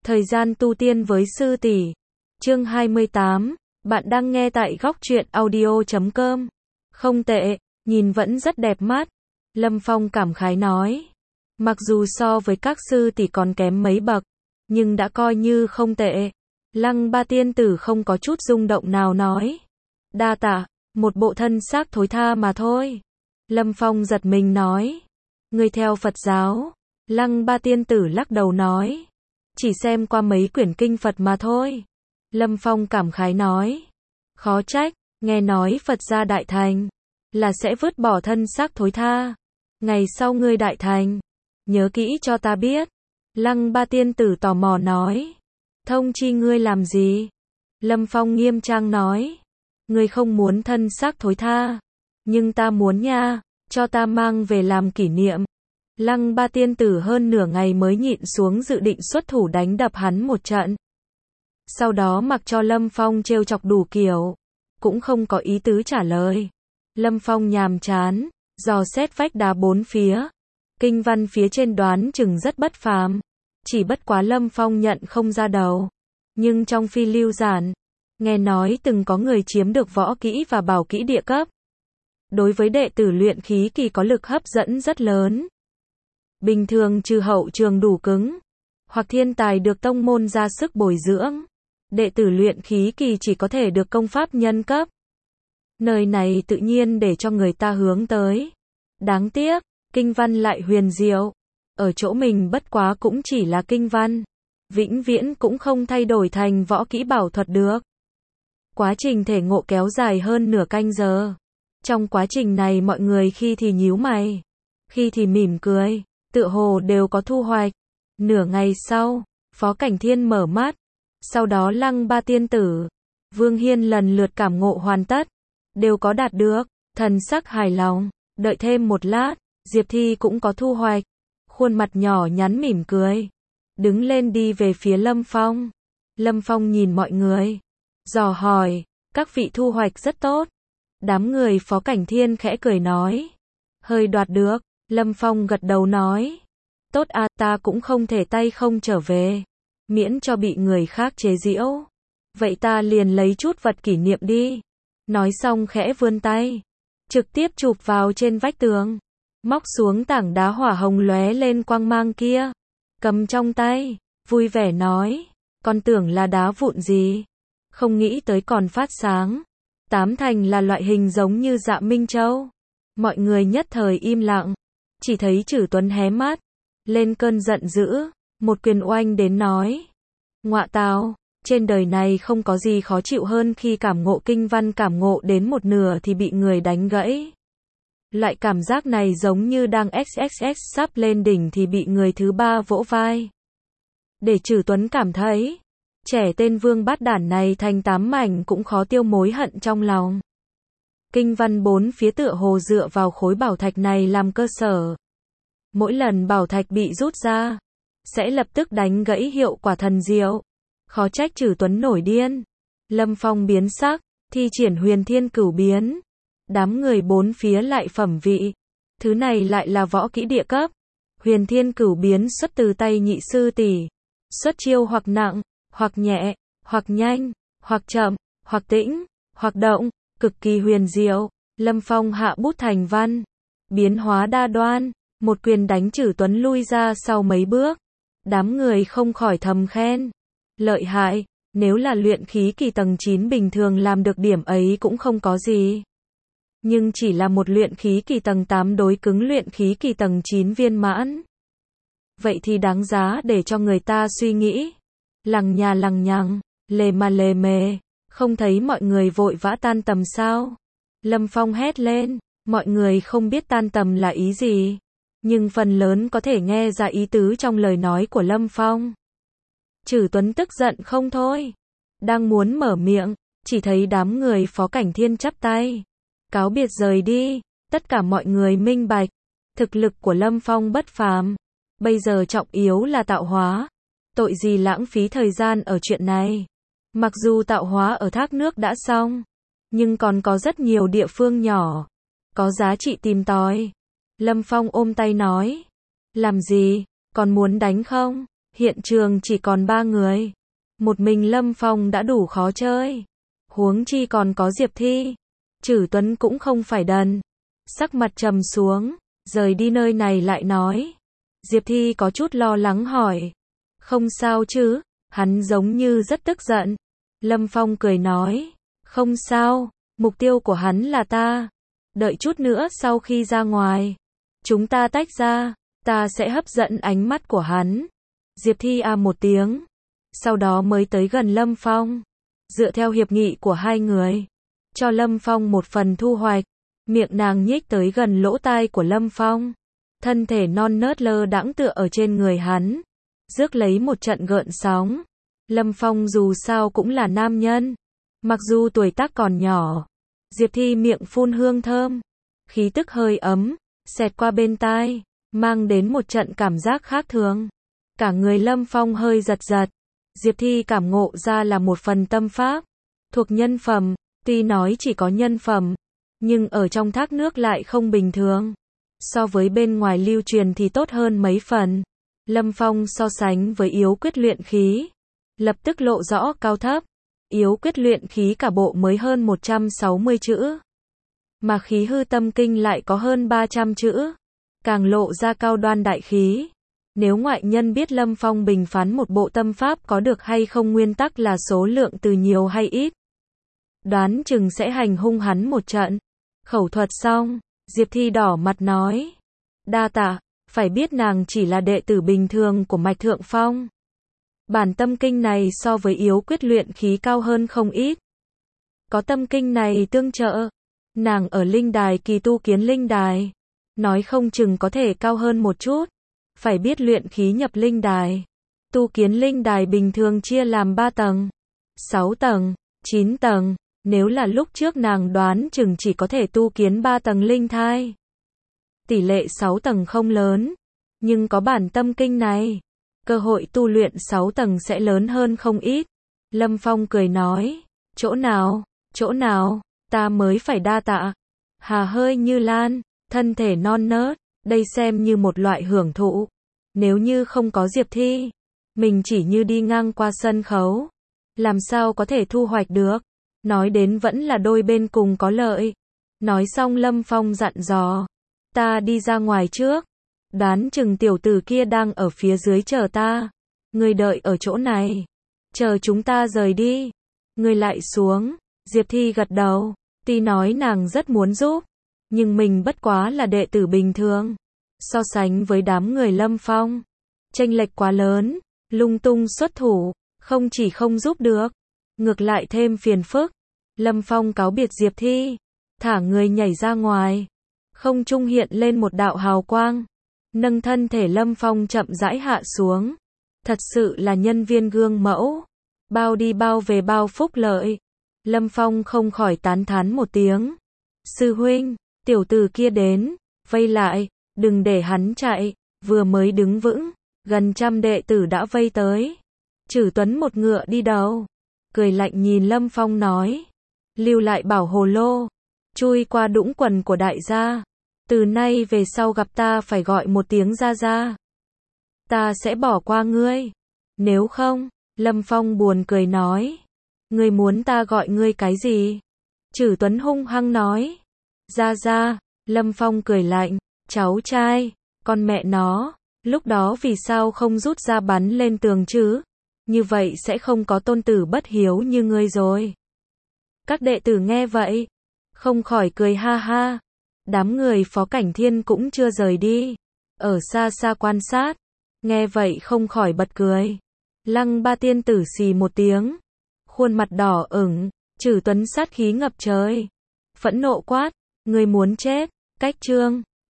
Thời gian tu tiên với sư tỷ. Chương 28, bạn đang nghe tại góc truyện audio.com. Không tệ, nhìn vẫn rất đẹp mắt. Lâm Phong cảm khái nói. Mặc dù so với các sư tỷ còn kém mấy bậc, nhưng đã coi như không tệ. Lăng Ba tiên tử không có chút rung động nào nói. Đa tạ, một bộ thân xác thối tha mà thôi. Lâm Phong giật mình nói. Người theo Phật giáo. Lăng Ba tiên tử lắc đầu nói. Chỉ xem qua mấy quyển kinh Phật mà thôi. Lâm Phong cảm khái nói. Khó trách, nghe nói Phật gia đại thành, là sẽ vứt bỏ thân xác thối tha. Ngày sau ngươi đại thành, nhớ kỹ cho ta biết. Lăng Ba tiên tử tò mò nói. Thông chi ngươi làm gì? Lâm Phong nghiêm trang nói. Ngươi không muốn thân xác thối tha, nhưng ta muốn nha, cho ta mang về làm kỷ niệm. Lăng Ba tiên tử hơn nửa ngày mới nhịn xuống dự định xuất thủ đánh đập hắn một trận. Sau đó mặc cho Lâm Phong trêu chọc đủ kiểu, cũng không có ý tứ trả lời. Lâm Phong nhàm chán, dò xét vách đá bốn phía. Kinh văn phía trên đoán chừng rất bất phàm, chỉ bất quá Lâm Phong nhận không ra đầu. Nhưng trong phi lưu giản, nghe nói từng có người chiếm được võ kỹ và bảo kỹ địa cấp. Đối với đệ tử luyện khí kỳ có lực hấp dẫn rất lớn. Bình thường trừ hậu trường đủ cứng, hoặc thiên tài được tông môn ra sức bồi dưỡng, đệ tử luyện khí kỳ chỉ có thể được công pháp nhân cấp. Nơi này tự nhiên để cho người ta hướng tới. Đáng tiếc, kinh văn lại huyền diệu. Ở chỗ mình bất quá cũng chỉ là kinh văn, vĩnh viễn cũng không thay đổi thành võ kỹ bảo thuật được. Quá trình thể ngộ kéo dài hơn nửa canh giờ. Trong quá trình này mọi người khi thì nhíu mày, khi thì mỉm cười, tựa hồ đều có thu hoạch. Nửa ngày sau, Phó Cảnh Thiên mở mắt. Sau đó Lăng Ba tiên tử, Vương Hiên lần lượt cảm ngộ hoàn tất, đều có đạt được, thần sắc hài lòng. Đợi thêm một lát, Diệp Thi cũng có thu hoạch, khuôn mặt nhỏ nhắn mỉm cười, đứng lên đi về phía Lâm Phong. Lâm Phong nhìn mọi người, dò hỏi, các vị thu hoạch rất tốt. Đám người Phó Cảnh Thiên khẽ cười nói, hơi đoạt được. Lâm Phong gật đầu nói, tốt à, ta cũng không thể tay không trở về, miễn cho bị người khác chế giễu. Vậy ta liền lấy chút vật kỷ niệm đi. Nói xong khẽ vươn tay, trực tiếp chụp vào trên vách tường, móc xuống tảng đá hỏa hồng lóe lên quang mang kia, cầm trong tay, vui vẻ nói, con tưởng là đá vụn gì, không nghĩ tới còn phát sáng, tám thành là loại hình giống như Dạ Minh Châu. Mọi người nhất thời im lặng, chỉ thấy Trử Tuấn hé mắt, lên cơn giận dữ, một quyền oanh đến nói, ngọa tào, trên đời này không có gì khó chịu hơn khi cảm ngộ kinh văn cảm ngộ đến một nửa thì bị người đánh gãy. Loại cảm giác này giống như đang XXX sắp lên đỉnh thì bị người thứ ba vỗ vai. Để Trử Tuấn cảm thấy, trẻ tên Vương Bát Đản này thành tám mảnh cũng khó tiêu mối hận trong lòng. Kinh văn bốn phía tựa hồ dựa vào khối bảo thạch này làm cơ sở. Mỗi lần bảo thạch bị rút ra, sẽ lập tức đánh gãy hiệu quả thần diệu. Khó trách Trử Tuấn nổi điên. Lâm Phong biến sắc, thi triển Huyền Thiên Cửu Biến. Đám người bốn phía lại phẩm vị. Thứ này lại là võ kỹ địa cấp. Huyền Thiên Cửu Biến xuất từ tay nhị sư tỷ. Xuất chiêu hoặc nặng, hoặc nhẹ, hoặc nhanh, hoặc chậm, hoặc tĩnh, hoặc động, cực kỳ huyền diệu. Lâm Phong hạ bút thành văn, biến hóa đa đoan, một quyền đánh Trử Tuấn lui ra sau mấy bước. Đám người không khỏi thầm khen. Lợi hại, nếu là luyện khí kỳ tầng 9 bình thường làm được điểm ấy cũng không có gì. Nhưng chỉ là một luyện khí kỳ tầng 8 đối cứng luyện khí kỳ tầng 9 viên mãn. Vậy thì đáng giá để cho người ta suy nghĩ. Lằng nhà lằng nhằng, lề mà lề mề, không thấy mọi người vội vã tan tầm sao? Lâm Phong hét lên, mọi người không biết tan tầm là ý gì, nhưng phần lớn có thể nghe ra ý tứ trong lời nói của Lâm Phong. Trử Tuấn tức giận không thôi, đang muốn mở miệng, chỉ thấy đám người Phó Cảnh Thiên chắp tay, cáo biệt rời đi. Tất cả mọi người minh bạch, thực lực của Lâm Phong bất phàm, bây giờ trọng yếu là tạo hóa, tội gì lãng phí thời gian ở chuyện này. Mặc dù tạo hóa ở thác nước đã xong, nhưng còn có rất nhiều địa phương nhỏ, có giá trị tìm tòi. Lâm Phong ôm tay nói, làm gì, còn muốn đánh không? Hiện trường chỉ còn 3 người. Một mình Lâm Phong đã đủ khó chơi. Huống chi còn có Diệp Thi. Trử Tuấn cũng không phải đần. Sắc mặt trầm xuống, rời đi nơi này lại nói. Diệp Thi có chút lo lắng hỏi. Không sao chứ, hắn giống như rất tức giận. Lâm Phong cười nói. Không sao, mục tiêu của hắn là ta. Đợi chút nữa sau khi ra ngoài, chúng ta tách ra, ta sẽ hấp dẫn ánh mắt của hắn. Diệp Thi một tiếng, sau đó mới tới gần Lâm Phong. Dựa theo hiệp nghị của hai người, cho Lâm Phong một phần thu hoạch. Miệng nàng nhích tới gần lỗ tai của Lâm Phong. Thân thể non nớt lơ đãng tựa ở trên người hắn, rước lấy một trận gợn sóng. Lâm Phong dù sao cũng là nam nhân, mặc dù tuổi tác còn nhỏ. Diệp Thi miệng phun hương thơm, khí tức hơi ấm, xẹt qua bên tai, mang đến một trận cảm giác khác thường. Cả người Lâm Phong hơi giật giật. Diệp Thi cảm ngộ ra là một phần tâm pháp, thuộc nhân phẩm, tuy nói chỉ có nhân phẩm, nhưng ở trong thác nước lại không bình thường. So với bên ngoài lưu truyền thì tốt hơn mấy phần. Lâm Phong so sánh với yếu quyết luyện khí, lập tức lộ rõ cao thấp. Yếu quyết luyện khí cả bộ mới hơn 160 chữ, mà khí hư tâm kinh lại có hơn 300 chữ, càng lộ ra cao đoan đại khí. Nếu ngoại nhân biết Lâm Phong bình phán một bộ tâm pháp có được hay không, nguyên tắc là số lượng từ nhiều hay ít, đoán chừng sẽ hành hung hắn một trận. Khẩu thuật xong, Diệp Thi đỏ mặt nói. Đa tạ, phải biết nàng chỉ là đệ tử bình thường của Mạch Thượng Phong. Bản tâm kinh này so với yếu quyết luyện khí cao hơn không ít. Có tâm kinh này tương trợ, nàng ở linh đài kỳ tu kiến linh đài, nói không chừng có thể cao hơn một chút. Phải biết luyện khí nhập linh đài, tu kiến linh đài bình thường chia làm 3 tầng, 6 tầng, 9 tầng. Nếu là lúc trước nàng đoán chừng chỉ có thể tu kiến 3 tầng linh thai. Tỷ lệ 6 tầng không lớn, nhưng có bản tâm kinh này, cơ hội tu luyện 6 tầng sẽ lớn hơn không ít. Lâm Phong cười nói, chỗ nào, ta mới phải đa tạ. Hà hơi như lan, thân thể non nớt, đây xem như một loại hưởng thụ. Nếu như không có Diệp Thi, mình chỉ như đi ngang qua sân khấu, làm sao có thể thu hoạch được. Nói đến vẫn là đôi bên cùng có lợi. Nói xong Lâm Phong dặn dò, ta đi ra ngoài trước, đoán chừng tiểu tử kia đang ở phía dưới chờ ta. Ngươi đợi ở chỗ này, chờ chúng ta rời đi. Ngươi lại xuống. Diệp Thi gật đầu, tuy nói nàng rất muốn giúp, nhưng mình bất quá là đệ tử bình thường. So sánh với đám người Lâm Phong, chênh lệch quá lớn, lung tung xuất thủ, không chỉ không giúp được, ngược lại thêm phiền phức. Lâm Phong cáo biệt Diệp Thi, thả người nhảy ra ngoài. Không trung hiện lên một đạo hào quang, nâng thân thể Lâm Phong chậm rãi hạ xuống. Thật sự là nhân viên gương mẫu, bao đi bao về bao phúc lợi. Lâm Phong không khỏi tán thán một tiếng. Sư huynh, tiểu tử kia đến, vây lại, đừng để hắn chạy. Vừa mới đứng vững, gần trăm đệ tử đã vây tới. Trử Tuấn một ngựa đi đầu, cười lạnh nhìn Lâm Phong nói, lưu lại bảo hồ lô, chui qua đũng quần của đại gia. Từ nay về sau gặp ta phải gọi một tiếng gia gia, ta sẽ bỏ qua ngươi. Nếu không, Lâm Phong buồn cười nói, ngươi muốn ta gọi ngươi cái gì? Trử Tuấn hung hăng nói, gia gia. Lâm Phong cười lạnh, cháu trai, con mẹ nó, lúc đó vì sao không rút ra bắn lên tường chứ? Như vậy sẽ không có tôn tử bất hiếu như ngươi rồi. Các đệ tử nghe vậy, không khỏi cười ha ha. Đám người Phó Cảnh Thiên cũng chưa rời đi, ở xa xa quan sát, nghe vậy không khỏi bật cười. Lăng Ba tiên tử xì một tiếng, khuôn mặt đỏ ửng. Trử Tuấn sát khí ngập trời, phẫn nộ quát, ngươi muốn chết. Cách chương